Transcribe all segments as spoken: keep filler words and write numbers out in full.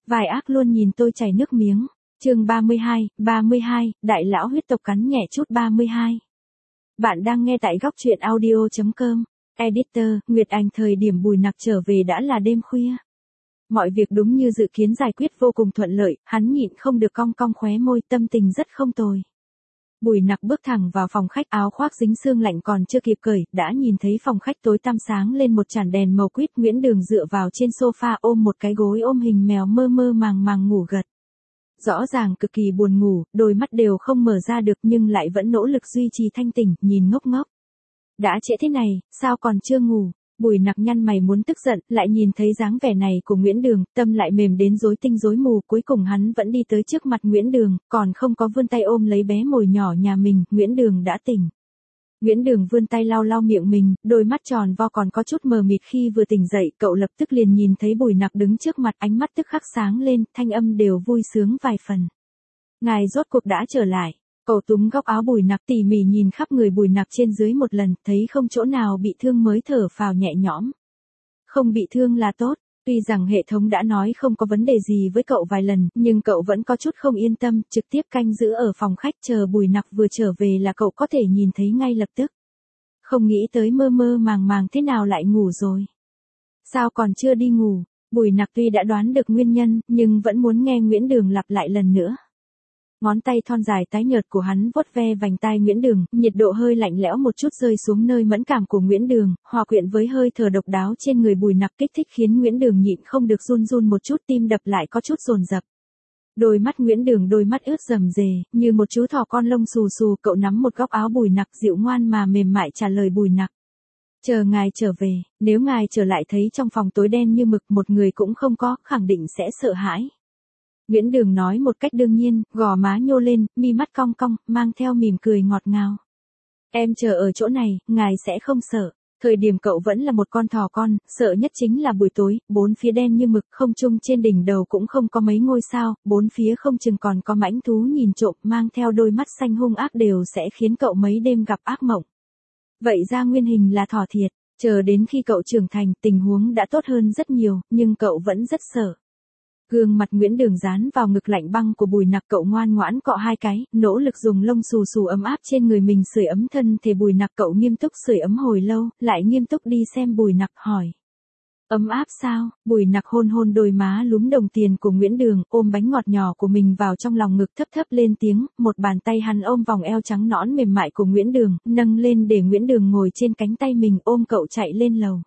Vài ác luôn nhìn tôi chảy nước miếng. Chương ba mươi hai, ba mươi hai, đại lão huyết tộc cắn nhẹ chút ba mươi hai. Bạn đang nghe tại góc truyện audio chấm com. Editor, Nguyệt Anh. Thời điểm Bùi Nặc trở về đã là đêm khuya. Mọi việc đúng như dự kiến giải quyết vô cùng thuận lợi, hắn nhịn không được cong cong khóe môi, tâm tình rất không tồi. Bùi Nặc bước thẳng vào phòng khách, áo khoác dính sương lạnh còn chưa kịp cởi, đã nhìn thấy phòng khách tối tăm sáng lên một chản đèn màu quýt. Nguyễn Đường dựa vào trên sofa ôm một cái gối ôm hình mèo mơ mơ màng màng ngủ gật. Rõ ràng cực kỳ buồn ngủ, đôi mắt đều không mở ra được nhưng lại vẫn nỗ lực duy trì thanh tỉnh, nhìn ngốc ngốc. Đã trễ thế này, sao còn chưa ngủ? Bùi Nặc nhăn mày muốn tức giận, lại nhìn thấy dáng vẻ này của Nguyễn Đường, tâm lại mềm đến rối tinh rối mù. Cuối cùng hắn vẫn đi tới trước mặt Nguyễn Đường, còn không có vươn tay ôm lấy bé mồi nhỏ nhà mình. Nguyễn Đường đã tỉnh. Nguyễn Đường vươn tay lau lau miệng mình, đôi mắt tròn vo còn có chút mờ mịt. Khi vừa tỉnh dậy, cậu lập tức liền nhìn thấy Bùi Nặc đứng trước mặt, ánh mắt tức khắc sáng lên, thanh âm đều vui sướng vài phần. Ngài rốt cuộc đã trở lại. Cậu túm góc áo Bùi Nặc, tỉ mỉ nhìn khắp người Bùi Nặc trên dưới một lần, thấy không chỗ nào bị thương mới thở phào nhẹ nhõm. Không bị thương là tốt. Tuy rằng hệ thống đã nói không có vấn đề gì với cậu vài lần, nhưng cậu vẫn có chút không yên tâm, trực tiếp canh giữ ở phòng khách chờ Bùi Nặc vừa trở về là cậu có thể nhìn thấy ngay lập tức. Không nghĩ tới mơ mơ màng màng thế nào lại ngủ rồi. Sao còn chưa đi ngủ? Bùi Nặc tuy đã đoán được nguyên nhân, nhưng vẫn muốn nghe Nguyễn Đường lặp lại lần nữa. Ngón tay thon dài tái nhợt của hắn vuốt ve vành tai Nguyễn Đường, nhiệt độ hơi lạnh lẽo một chút rơi xuống nơi mẫn cảm của Nguyễn Đường, hòa quyện với hơi thở độc đáo trên người Bùi Nặc kích thích khiến Nguyễn Đường nhịn không được run run một chút, tim đập lại có chút dồn dập. Đôi mắt Nguyễn Đường đôi mắt ướt rầm rề, như một chú thỏ con lông xù xù. Cậu nắm một góc áo Bùi Nặc, dịu ngoan mà mềm mại trả lời Bùi Nặc. Chờ ngài trở về, nếu ngài trở lại thấy trong phòng tối đen như mực, một người cũng không có, khẳng định sẽ sợ hãi. Nguyễn Đường nói một cách đương nhiên, gò má nhô lên, mi mắt cong cong, mang theo mỉm cười ngọt ngào. Em chờ ở chỗ này, ngài sẽ không sợ. Thời điểm cậu vẫn là một con thỏ con, sợ nhất chính là buổi tối, bốn phía đen như mực, không trung trên đỉnh đầu cũng không có mấy ngôi sao, bốn phía không chừng còn có mãnh thú nhìn trộm, mang theo đôi mắt xanh hung ác đều sẽ khiến cậu mấy đêm gặp ác mộng. Vậy ra nguyên hình là thỏ thiệt, chờ đến khi cậu trưởng thành, tình huống đã tốt hơn rất nhiều, nhưng cậu vẫn rất sợ. Gương mặt Nguyễn Đường dán vào ngực lạnh băng của Bùi Nặc, cậu ngoan ngoãn cọ hai cái, nỗ lực dùng lông xù xù ấm áp trên người mình sưởi ấm thân thể Bùi Nặc. Cậu nghiêm túc sưởi ấm hồi lâu, lại nghiêm túc đi xem Bùi Nặc, hỏi. Ấm áp sao? Bùi Nặc hôn hôn đôi má lúm đồng tiền của Nguyễn Đường, ôm bánh ngọt nhỏ của mình vào trong lòng ngực, thấp thấp lên tiếng, một bàn tay hắn ôm vòng eo trắng nõn mềm mại của Nguyễn Đường, nâng lên để Nguyễn Đường ngồi trên cánh tay mình, ôm cậu chạy lên lầu.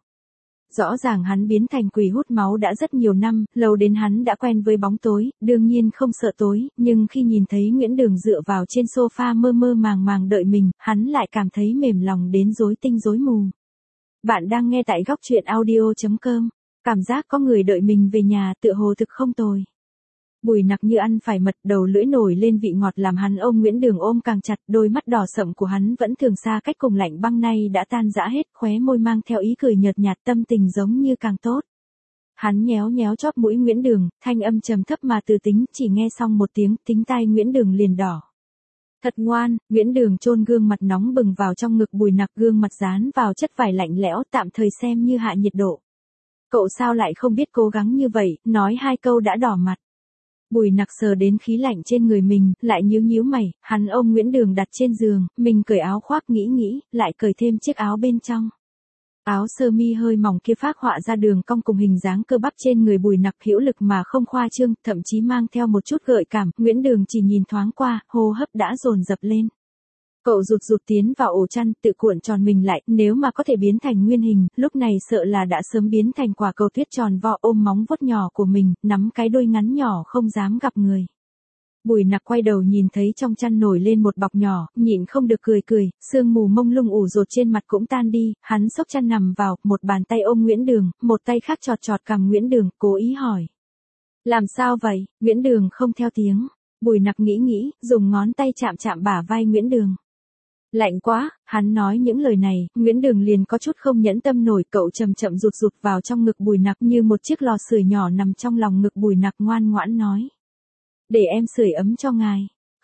Rõ ràng hắn biến thành quỷ hút máu đã rất nhiều năm, lâu đến hắn đã quen với bóng tối, đương nhiên không sợ tối, nhưng khi nhìn thấy Nguyễn Đường dựa vào trên sofa mơ mơ màng màng đợi mình, hắn lại cảm thấy mềm lòng đến rối tinh rối mù. Bạn đang nghe tại góc truyện audio chấm com. Cảm giác có người đợi mình về nhà tựa hồ thực không tồi. Bùi Nặc như ăn phải mật, đầu lưỡi nổi lên vị ngọt làm hắn ôm Nguyễn Đường ôm càng chặt, đôi mắt đỏ sậm của hắn vẫn thường xa cách cùng lạnh băng nay đã tan rã hết, khóe môi mang theo ý cười nhợt nhạt, tâm tình giống như càng tốt. Hắn nhéo nhéo chóp mũi Nguyễn Đường, thanh âm trầm thấp mà từ tính, chỉ nghe xong một tiếng, tính tai Nguyễn Đường liền đỏ. Thật ngoan. Nguyễn Đường chôn gương mặt nóng bừng vào trong ngực Bùi Nặc, gương mặt dán vào chất vải lạnh lẽo, tạm thời xem như hạ nhiệt độ. Cậu sao lại không biết cố gắng như vậy, nói hai câu đã đỏ mặt. Bùi Nặc sờ đến khí lạnh trên người mình, lại nhíu nhíu mày, hắn ôm Nguyễn Đường đặt trên giường, mình cởi áo khoác nghĩ nghĩ, lại cởi thêm chiếc áo bên trong. Áo sơ mi hơi mỏng kia phác họa ra đường cong cùng hình dáng cơ bắp trên người Bùi Nặc, hữu lực mà không khoa trương, thậm chí mang theo một chút gợi cảm. Nguyễn Đường chỉ nhìn thoáng qua, hô hấp đã dồn dập lên. Cậu rụt rụt tiến vào ổ chăn, tự cuộn tròn mình lại, nếu mà có thể biến thành nguyên hình, lúc này sợ là đã sớm biến thành quả cầu tuyết tròn vo, ôm móng vuốt nhỏ của mình, nắm cái đuôi ngắn nhỏ không dám gặp người. Bùi Nặc quay đầu nhìn thấy trong chăn nổi lên một bọc nhỏ, nhịn không được cười cười, sương mù mông lung ủ rột trên mặt cũng tan đi, hắn xốc chăn nằm vào, một bàn tay ôm Nguyễn Đường, một tay khác chọt chọt cằm Nguyễn Đường, cố ý hỏi. Làm sao vậy? Nguyễn Đường không theo tiếng. Bùi Nặc nghĩ nghĩ, dùng ngón tay chạm chạm bả vai Nguyễn Đường. Lạnh quá. Hắn nói những lời này, Nguyễn Đường liền có chút không nhẫn tâm nổi, cậu chậm chậm rụt rụt vào trong ngực Bùi Nặc như một chiếc lò sưởi nhỏ nằm trong lòng ngực Bùi Nặc, ngoan ngoãn nói. Để em sưởi ấm cho ngài.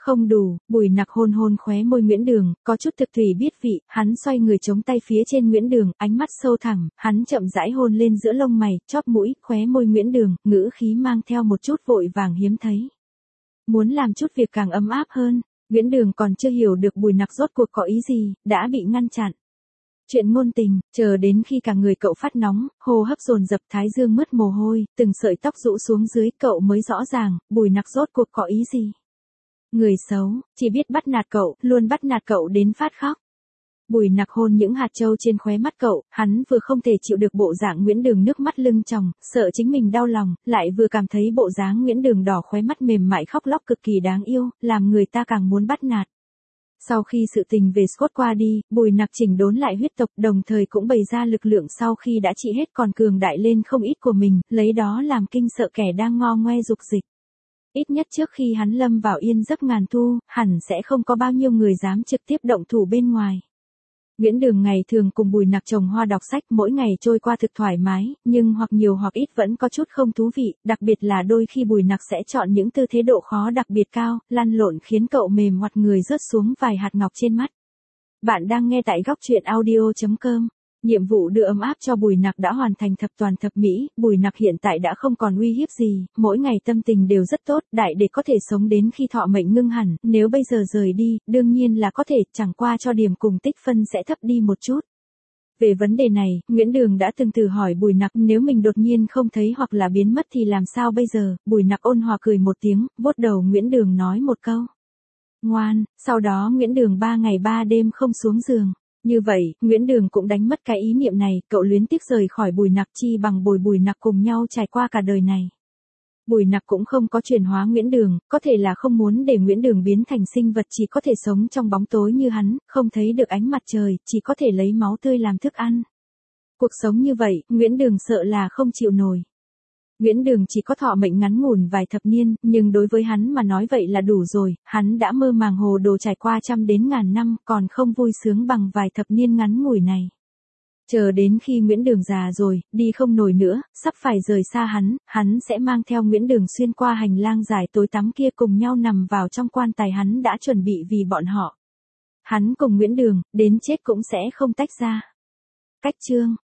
Không đủ, Bùi Nặc hôn hôn khóe môi Nguyễn Đường, có chút thực thủy biết vị, hắn xoay người chống tay phía trên Nguyễn Đường, ánh mắt sâu thẳm, hắn chậm rãi hôn lên giữa lông mày, chóp mũi, khóe môi Nguyễn Đường, ngữ khí mang theo một chút vội vàng hiếm thấy. Muốn làm chút việc càng ấm áp hơn, Nguyễn Đường còn chưa hiểu được Bùi Nặc rốt cuộc có ý gì, đã bị ngăn chặn. Chuyện ngôn tình, chờ đến khi cả người cậu phát nóng, hô hấp dồn dập, thái dương mướt mồ hôi, từng sợi tóc rũ xuống dưới, cậu mới rõ ràng, Bùi Nặc rốt cuộc có ý gì. Người xấu, chỉ biết bắt nạt cậu, luôn bắt nạt cậu đến phát khóc. Bùi Nặc hôn những hạt châu trên khóe mắt cậu, hắn vừa không thể chịu được bộ dạng Nguyễn Đường nước mắt lưng tròng, sợ chính mình đau lòng, lại vừa cảm thấy bộ dáng Nguyễn Đường đỏ khóe mắt mềm mại khóc lóc cực kỳ đáng yêu, làm người ta càng muốn bắt nạt. Sau khi sự tình về Scott qua đi, Bùi Nặc chỉnh đốn lại huyết tộc, đồng thời cũng bày ra lực lượng sau khi đã trị hết còn cường đại lên không ít của mình, lấy đó làm kinh sợ kẻ đang ngo ngoe dục dịch. Ít nhất trước khi hắn lâm vào yên giấc ngàn thu, hẳn sẽ không có bao nhiêu người dám trực tiếp động thủ bên ngoài. Nguyễn Đường ngày thường cùng Bùi Nặc trồng hoa đọc sách, mỗi ngày trôi qua thực thoải mái, nhưng hoặc nhiều hoặc ít vẫn có chút không thú vị, đặc biệt là đôi khi Bùi Nặc sẽ chọn những tư thế độ khó đặc biệt cao, lăn lộn khiến cậu mềm ngoặt người rớt xuống vài hạt ngọc trên mắt. Bạn đang nghe tại góc truyện audio chấm com. Nhiệm vụ đưa ấm áp cho Bùi Nặc đã hoàn thành thập toàn thập mỹ, Bùi Nặc hiện tại đã không còn uy hiếp gì, mỗi ngày tâm tình đều rất tốt, đại để có thể sống đến khi thọ mệnh ngưng hẳn, nếu bây giờ rời đi, đương nhiên là có thể, chẳng qua cho điểm cùng tích phân sẽ thấp đi một chút. Về vấn đề này, Nguyễn Đường đã từng thử hỏi Bùi Nặc, nếu mình đột nhiên không thấy hoặc là biến mất thì làm sao bây giờ, Bùi Nặc ôn hòa cười một tiếng, vuốt đầu Nguyễn Đường nói một câu. Ngoan, sau đó Nguyễn Đường ba ngày ba đêm không xuống giường. Như vậy, Nguyễn Đường cũng đánh mất cái ý niệm này, cậu luyến tiếc rời khỏi Bùi Nặc chi bằng bồi Bùi Nặc cùng nhau trải qua cả đời này. Bùi Nặc cũng không có chuyển hóa Nguyễn Đường, có thể là không muốn để Nguyễn Đường biến thành sinh vật chỉ có thể sống trong bóng tối như hắn, không thấy được ánh mặt trời, chỉ có thể lấy máu tươi làm thức ăn. Cuộc sống như vậy, Nguyễn Đường sợ là không chịu nổi. Nguyễn Đường chỉ có thọ mệnh ngắn ngủn vài thập niên, nhưng đối với hắn mà nói vậy là đủ rồi, hắn đã mơ màng hồ đồ trải qua trăm đến ngàn năm, còn không vui sướng bằng vài thập niên ngắn ngủi này. Chờ đến khi Nguyễn Đường già rồi, đi không nổi nữa, sắp phải rời xa hắn, hắn sẽ mang theo Nguyễn Đường xuyên qua hành lang dài tối tăm kia cùng nhau nằm vào trong quan tài hắn đã chuẩn bị vì bọn họ. Hắn cùng Nguyễn Đường, đến chết cũng sẽ không tách ra. Cách chương